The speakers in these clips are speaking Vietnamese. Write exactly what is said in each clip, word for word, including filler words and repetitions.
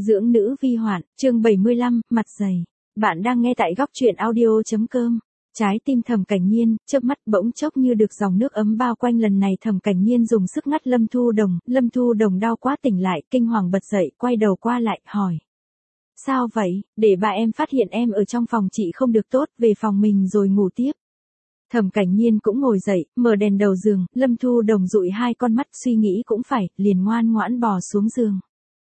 Dưỡng nữ vi hoạn, chương bảy mươi lăm, mặt dày. Bạn đang nghe tại góc truyện audio.com. Trái tim Thẩm Cảnh Nhiên, chớp mắt bỗng chốc như được dòng nước ấm bao quanh, lần này Thẩm Cảnh Nhiên dùng sức ngắt Lâm Thu Đồng, Lâm Thu Đồng đau quá tỉnh lại, kinh hoàng bật dậy, quay đầu qua lại, hỏi. Sao vậy, để bà em phát hiện em ở trong phòng chị không được tốt, về phòng mình rồi ngủ tiếp. Thẩm Cảnh Nhiên cũng ngồi dậy, mở đèn đầu giường, Lâm Thu Đồng dụi hai con mắt, suy nghĩ cũng phải, liền ngoan ngoãn bò xuống giường.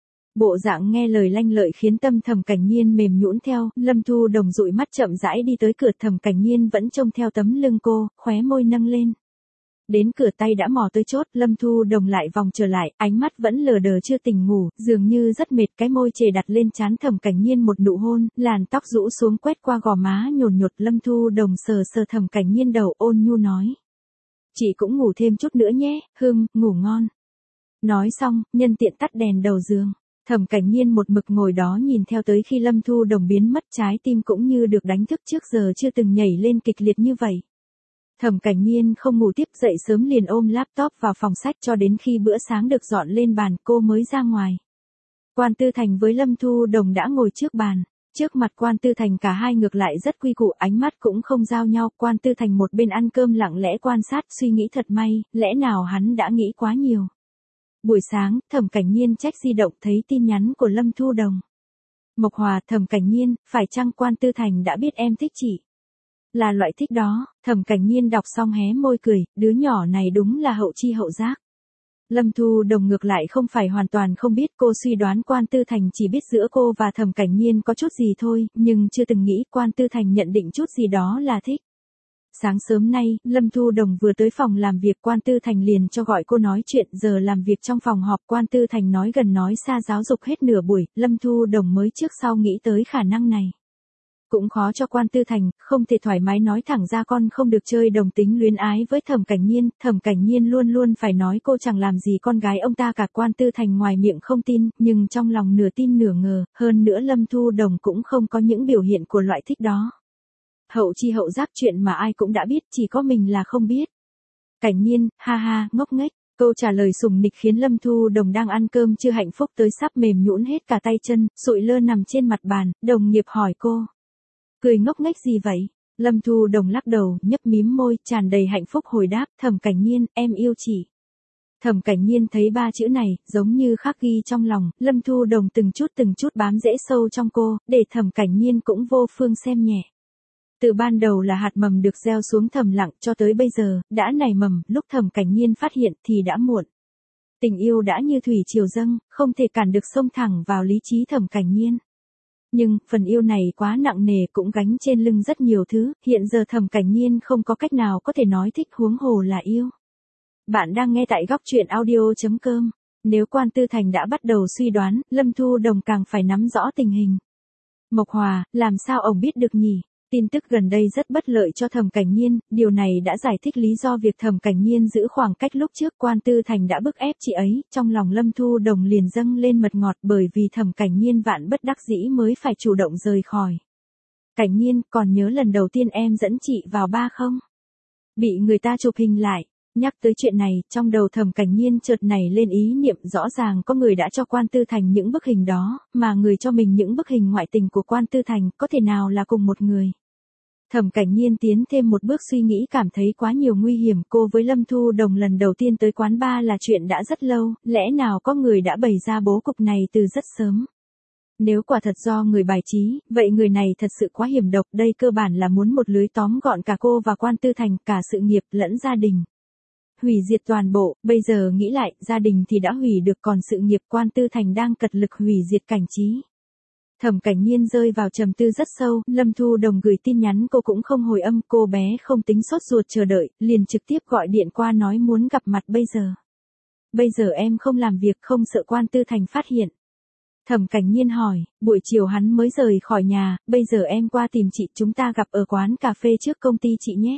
Bộ dạng nghe lời lanh lợi khiến tâm Thẩm Cảnh Nhiên mềm nhũn theo, Lâm Thu Đồng dụi mắt chậm rãi đi tới cửa, Thẩm Cảnh Nhiên vẫn trông theo tấm lưng cô, khóe môi nâng lên. Đến cửa tay đã mò tới chốt, Lâm Thu Đồng lại vòng trở lại, ánh mắt vẫn lờ đờ chưa tỉnh ngủ, dường như rất mệt, cái môi chề đặt lên trán Thẩm Cảnh Nhiên một nụ hôn, làn tóc rũ xuống quét qua gò má nhồn nhột, Lâm Thu Đồng sờ sờ Thẩm Cảnh Nhiên đầu, ôn nhu nói. Chị cũng ngủ thêm chút nữa nhé, hừm, ngủ ngon. Nói xong, nhân tiện tắt đèn đầu giường. Thẩm Cảnh Nhiên một mực ngồi đó nhìn theo tới khi Lâm Thu Đồng biến mất, trái tim cũng như được đánh thức, trước giờ chưa từng nhảy lên kịch liệt như vậy. Thẩm Cảnh Nhiên không ngủ tiếp, dậy sớm liền ôm laptop vào phòng sách cho đến khi bữa sáng được dọn lên bàn, cô mới ra ngoài. Quan Tư Thành với Lâm Thu Đồng đã ngồi trước bàn. Trước mặt Quan Tư Thành cả hai ngược lại rất quy củ, ánh mắt cũng không giao nhau, Quan Tư Thành một bên ăn cơm lặng lẽ quan sát, suy nghĩ thật may, lẽ nào hắn đã nghĩ quá nhiều. Buổi sáng, Thẩm Cảnh Nhiên check di động thấy tin nhắn của Lâm Thu Đồng. Mộc Hòa, Thẩm Cảnh Nhiên, phải chăng Quan Tư Thành đã biết em thích chị? Là loại thích đó, Thẩm Cảnh Nhiên đọc xong hé môi cười, đứa nhỏ này đúng là hậu chi hậu giác. Lâm Thu Đồng ngược lại không phải hoàn toàn không biết, cô suy đoán Quan Tư Thành chỉ biết giữa cô và Thẩm Cảnh Nhiên có chút gì thôi, nhưng chưa từng nghĩ Quan Tư Thành nhận định chút gì đó là thích. Sáng sớm nay, Lâm Thu Đồng vừa tới phòng làm việc, Quan Tư Thành liền cho gọi cô nói chuyện, giờ làm việc trong phòng họp, Quan Tư Thành nói gần nói xa giáo dục hết nửa buổi, Lâm Thu Đồng mới trước sau nghĩ tới khả năng này. Cũng khó cho Quan Tư Thành, không thể thoải mái nói thẳng ra con không được chơi đồng tính luyến ái với Thẩm Cảnh Nhiên, Thẩm Cảnh Nhiên luôn luôn phải nói cô chẳng làm gì con gái ông ta cả. Quan Tư Thành ngoài miệng không tin, nhưng trong lòng nửa tin nửa ngờ, hơn nữa Lâm Thu Đồng cũng không có những biểu hiện của loại thích đó. Hậu chi hậu giác, chuyện mà ai cũng đã biết, chỉ có mình là không biết. Cảnh Nhiên, ha ha, ngốc nghếch. Câu trả lời sùng nịch khiến Lâm Thu Đồng đang ăn cơm chưa hạnh phúc tới sắp mềm nhũn hết cả tay chân, sụi lơ nằm trên mặt bàn, đồng nghiệp hỏi cô. Cười ngốc nghếch gì vậy? Lâm Thu Đồng lắc đầu, nhấp mím môi, tràn đầy hạnh phúc hồi đáp, Thẩm Cảnh Nhiên, em yêu chị. Thẩm Cảnh Nhiên thấy ba chữ này, giống như khắc ghi trong lòng, Lâm Thu Đồng từng chút từng chút bám rễ sâu trong cô, để Thẩm Cảnh Nhiên cũng vô phương xem nhẹ. Từ ban đầu là hạt mầm được gieo xuống thầm lặng, cho tới bây giờ, đã nảy mầm, lúc Thẩm Cảnh Nhiên phát hiện thì đã muộn. Tình yêu đã như thủy triều dâng, không thể cản được xông thẳng vào lý trí Thẩm Cảnh Nhiên. Nhưng, phần yêu này quá nặng nề, cũng gánh trên lưng rất nhiều thứ, hiện giờ Thẩm Cảnh Nhiên không có cách nào có thể nói thích, huống hồ là yêu. Bạn đang nghe tại góc truyện audio.com. Nếu Quan Tư Thành đã bắt đầu suy đoán, Lâm Thu Đồng càng phải nắm rõ tình hình. Mộc Hòa, làm sao ông biết được nhỉ? Tin tức gần đây rất bất lợi cho Thẩm Cảnh Nhiên, điều này đã giải thích lý do việc Thẩm Cảnh Nhiên giữ khoảng cách lúc trước. Quan Tư Thành đã bức ép chị ấy, trong lòng Lâm Thu Đồng liền dâng lên mật ngọt, bởi vì Thẩm Cảnh Nhiên vạn bất đắc dĩ mới phải chủ động rời khỏi. Cảnh Nhiên, còn nhớ lần đầu tiên em dẫn chị vào bar không? Bị người ta chụp hình lại. Nhắc tới chuyện này, trong đầu Thẩm Cảnh Nhiên chợt nảy lên ý niệm, rõ ràng có người đã cho Quan Tư Thành những bức hình đó, mà người cho mình những bức hình ngoại tình của Quan Tư Thành, có thể nào là cùng một người. Thẩm Cảnh Nhiên tiến thêm một bước suy nghĩ, cảm thấy quá nhiều nguy hiểm. Cô với Lâm Thu Đồng lần đầu tiên tới quán bar là chuyện đã rất lâu, lẽ nào có người đã bày ra bố cục này từ rất sớm. Nếu quả thật do người bài trí, vậy người này thật sự quá hiểm độc, đây cơ bản là muốn một lưới tóm gọn cả cô và Quan Tư Thành, cả sự nghiệp lẫn gia đình. Hủy diệt toàn bộ, bây giờ nghĩ lại, gia đình thì đã hủy được, còn sự nghiệp Quan Tư Thành đang cật lực hủy diệt Cảnh Trí. Thẩm Cảnh Nhiên rơi vào trầm tư rất sâu, Lâm Thu Đồng gửi tin nhắn cô cũng không hồi âm, cô bé không tính sốt ruột chờ đợi, liền trực tiếp gọi điện qua nói muốn gặp mặt bây giờ. Bây giờ em không làm việc, không sợ Quan Tư Thành phát hiện. Thẩm Cảnh Nhiên hỏi, buổi chiều hắn mới rời khỏi nhà, bây giờ em qua tìm chị, chúng ta gặp ở quán cà phê trước công ty chị nhé.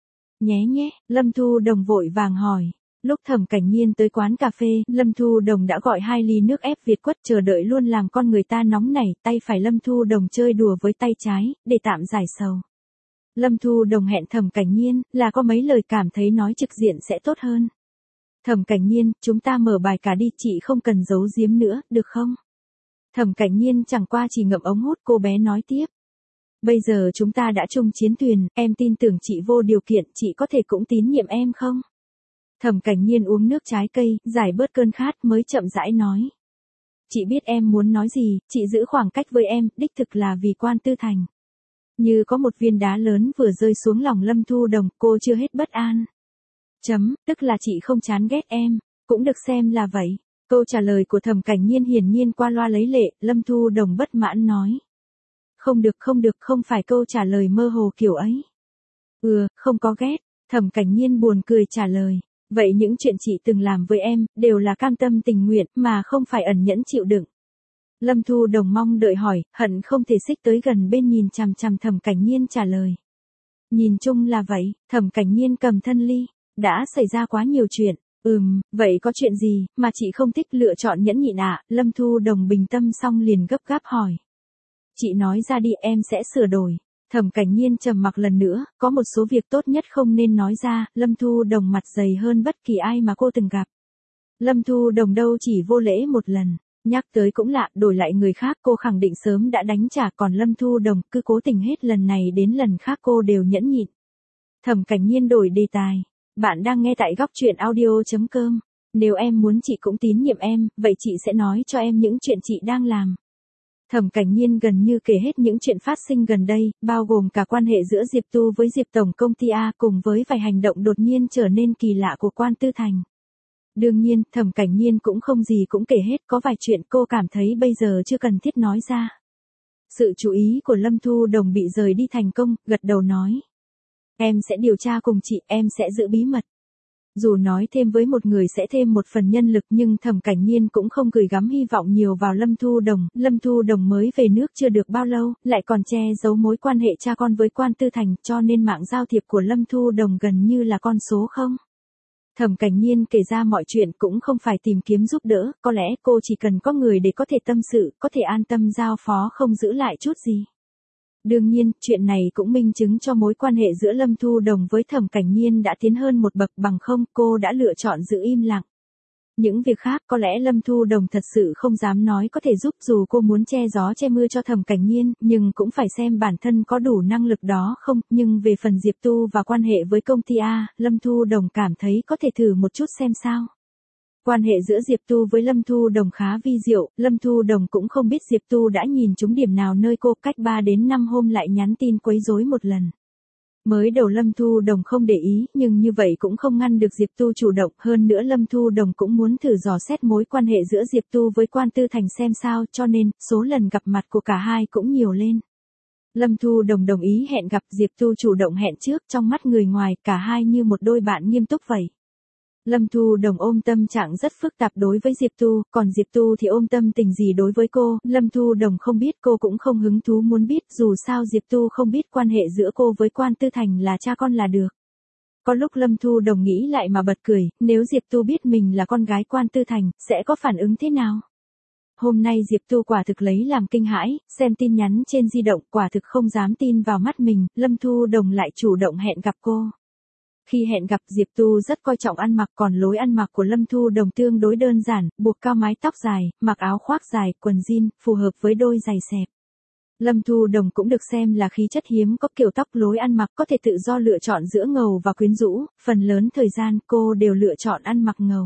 Nhé nhé, Lâm Thu Đồng vội vàng hỏi. Lúc Thẩm Cảnh Nhiên tới quán cà phê, Lâm Thu Đồng đã gọi hai ly nước ép Việt quất, chờ đợi luôn làm con người ta nóng nảy, tay phải Lâm Thu Đồng chơi đùa với tay trái, để tạm giải sầu. Lâm Thu Đồng hẹn Thẩm Cảnh Nhiên, là có mấy lời cảm thấy nói trực diện sẽ tốt hơn. Thẩm Cảnh Nhiên, chúng ta mở bài cả đi, chị không cần giấu giếm nữa, được không? Thẩm Cảnh Nhiên chẳng qua chỉ ngậm ống hút, cô bé nói tiếp. Bây giờ chúng ta đã chung chiến thuyền, em tin tưởng chị vô điều kiện, chị có thể cũng tín nhiệm em không? Thẩm Cảnh Nhiên uống nước trái cây, giải bớt cơn khát mới chậm rãi nói. Chị biết em muốn nói gì, chị giữ khoảng cách với em, đích thực là vì Quan Tư Thành. Như có một viên đá lớn vừa rơi xuống lòng Lâm Thu Đồng, cô chưa hết bất an. Chấm, tức là chị không chán ghét em, cũng được xem là vậy. Câu trả lời của Thẩm Cảnh Nhiên hiển nhiên qua loa lấy lệ, Lâm Thu Đồng bất mãn nói. Không được không được, không phải câu trả lời mơ hồ kiểu ấy. Ừ, không có ghét, Thẩm Cảnh Nhiên buồn cười trả lời. Vậy những chuyện chị từng làm với em, đều là cam tâm tình nguyện, mà không phải ẩn nhẫn chịu đựng. Lâm Thu Đồng mong đợi hỏi, hận không thể xích tới gần bên nhìn chằm chằm Thẩm Cảnh Nhiên trả lời. Nhìn chung là vậy, Thẩm Cảnh Nhiên cầm thân ly, đã xảy ra quá nhiều chuyện. Ừm, vậy có chuyện gì, mà chị không thích lựa chọn nhẫn nhịn ạ? Lâm Thu Đồng bình tâm xong liền gấp gáp hỏi. Chị nói ra đi, em sẽ sửa đổi. Thẩm Cảnh Nhiên trầm mặc lần nữa, có một số việc tốt nhất không nên nói ra. Lâm Thu Đồng mặt dày hơn bất kỳ ai mà cô từng gặp. Lâm Thu Đồng đâu chỉ vô lễ một lần, nhắc tới cũng lạ, đổi lại người khác cô khẳng định sớm đã đánh trả, còn Lâm Thu Đồng cứ cố tình hết lần này đến lần khác cô đều nhẫn nhịn. Thẩm Cảnh Nhiên đổi đề tài. Bạn đang nghe tại góc truyện audio chấm com. Nếu em muốn chị cũng tín nhiệm em, vậy chị sẽ nói cho em những chuyện chị đang làm. Thẩm Cảnh Nhiên gần như kể hết những chuyện phát sinh gần đây, bao gồm cả quan hệ giữa Diệp Tu với Diệp Tổng công ty A cùng với vài hành động đột nhiên trở nên kỳ lạ của Quan Tư Thành. Đương nhiên, Thẩm Cảnh Nhiên cũng không gì cũng kể hết, có vài chuyện cô cảm thấy bây giờ chưa cần thiết nói ra. Sự chú ý của Lâm Thu Đồng bị rời đi thành công, gật đầu nói. Em sẽ điều tra cùng chị, em sẽ giữ bí mật. Dù nói thêm với một người sẽ thêm một phần nhân lực nhưng Thẩm Cảnh Nhiên cũng không gửi gắm hy vọng nhiều vào Lâm Thu Đồng. Lâm Thu Đồng mới về nước chưa được bao lâu, lại còn che giấu mối quan hệ cha con với Quan Tư Thành, cho nên mạng giao thiệp của Lâm Thu Đồng gần như là con số không. Thẩm Cảnh Nhiên kể ra mọi chuyện cũng không phải tìm kiếm giúp đỡ, có lẽ cô chỉ cần có người để có thể tâm sự, có thể an tâm giao phó không giữ lại chút gì. Đương nhiên, chuyện này cũng minh chứng cho mối quan hệ giữa Lâm Thu Đồng với Thẩm Cảnh Nhiên đã tiến hơn một bậc, bằng không cô đã lựa chọn giữ im lặng. Những việc khác có lẽ Lâm Thu Đồng thật sự không dám nói có thể giúp, dù cô muốn che gió che mưa cho Thẩm Cảnh Nhiên, nhưng cũng phải xem bản thân có đủ năng lực đó không. Nhưng về phần Diệp Tu và quan hệ với công ty A, Lâm Thu Đồng cảm thấy có thể thử một chút xem sao. Quan hệ giữa Diệp Tu với Lâm Thu Đồng khá vi diệu, Lâm Thu Đồng cũng không biết Diệp Tu đã nhìn trúng điểm nào nơi cô, cách ba đến năm hôm lại nhắn tin quấy rối một lần. Mới đầu Lâm Thu Đồng không để ý, nhưng như vậy cũng không ngăn được Diệp Tu chủ động, hơn nữa Lâm Thu Đồng cũng muốn thử dò xét mối quan hệ giữa Diệp Tu với Quan Tư Thành xem sao, cho nên, số lần gặp mặt của cả hai cũng nhiều lên. Lâm Thu Đồng đồng ý hẹn gặp, Diệp Tu chủ động hẹn trước, trong mắt người ngoài, cả hai như một đôi bạn nghiêm túc vậy. Lâm Thu Đồng ôm tâm trạng rất phức tạp đối với Diệp Tu, còn Diệp Tu thì ôm tâm tình gì đối với cô, Lâm Thu Đồng không biết, cô cũng không hứng thú muốn biết, dù sao Diệp Tu không biết quan hệ giữa cô với Quan Tư Thành là cha con là được. Có lúc Lâm Thu Đồng nghĩ lại mà bật cười, nếu Diệp Tu biết mình là con gái Quan Tư Thành, sẽ có phản ứng thế nào? Hôm nay Diệp Tu quả thực lấy làm kinh hãi, xem tin nhắn trên di động, quả thực không dám tin vào mắt mình, Lâm Thu Đồng lại chủ động hẹn gặp cô. Khi hẹn gặp, Diệp Tu rất coi trọng ăn mặc, còn lối ăn mặc của Lâm Thu Đồng tương đối đơn giản, buộc cao mái tóc dài, mặc áo khoác dài, quần jean, phù hợp với đôi giày xẹp. Lâm Thu Đồng cũng được xem là khí chất hiếm có, kiểu tóc lối ăn mặc có thể tự do lựa chọn giữa ngầu và quyến rũ, phần lớn thời gian cô đều lựa chọn ăn mặc ngầu.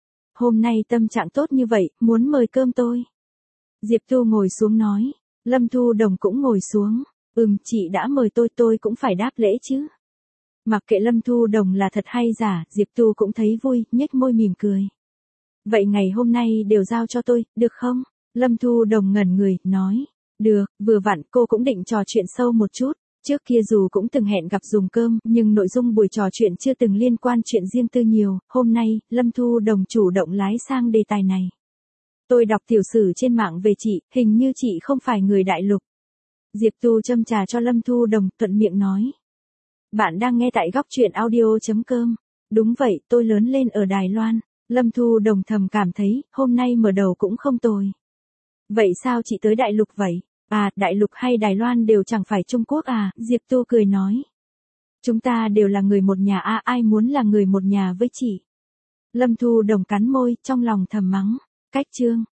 Hôm nay tâm trạng tốt như vậy, muốn mời cơm tôi. Diệp Tu ngồi xuống nói, Lâm Thu Đồng cũng ngồi xuống, ừm, chị đã mời tôi tôi cũng phải đáp lễ chứ. Mặc kệ Lâm Thu Đồng là thật hay giả, Diệp Tu cũng thấy vui, nhếch môi mỉm cười. Vậy ngày hôm nay đều giao cho tôi, được không? Lâm Thu Đồng ngẩn người, nói. Được, vừa vặn cô cũng định trò chuyện sâu một chút. Trước kia dù cũng từng hẹn gặp dùng cơm, nhưng nội dung buổi trò chuyện chưa từng liên quan chuyện riêng tư nhiều. Hôm nay, Lâm Thu Đồng chủ động lái sang đề tài này. Tôi đọc tiểu sử trên mạng về chị, hình như chị không phải người đại lục. Diệp Tu châm trà cho Lâm Thu Đồng, thuận miệng nói. Bạn đang nghe tại góc truyện audio chấm com. Đúng vậy, tôi lớn lên ở Đài Loan. Lâm Thu Đồng thầm cảm thấy, hôm nay mở đầu cũng không tồi. Vậy sao chị tới đại lục vậy? À, đại lục hay Đài Loan đều chẳng phải Trung Quốc à, Diệp Tu cười nói. Chúng ta đều là người một nhà à, ai muốn là người một nhà với chị? Lâm Thu Đồng cắn môi, trong lòng thầm mắng. Cách chương.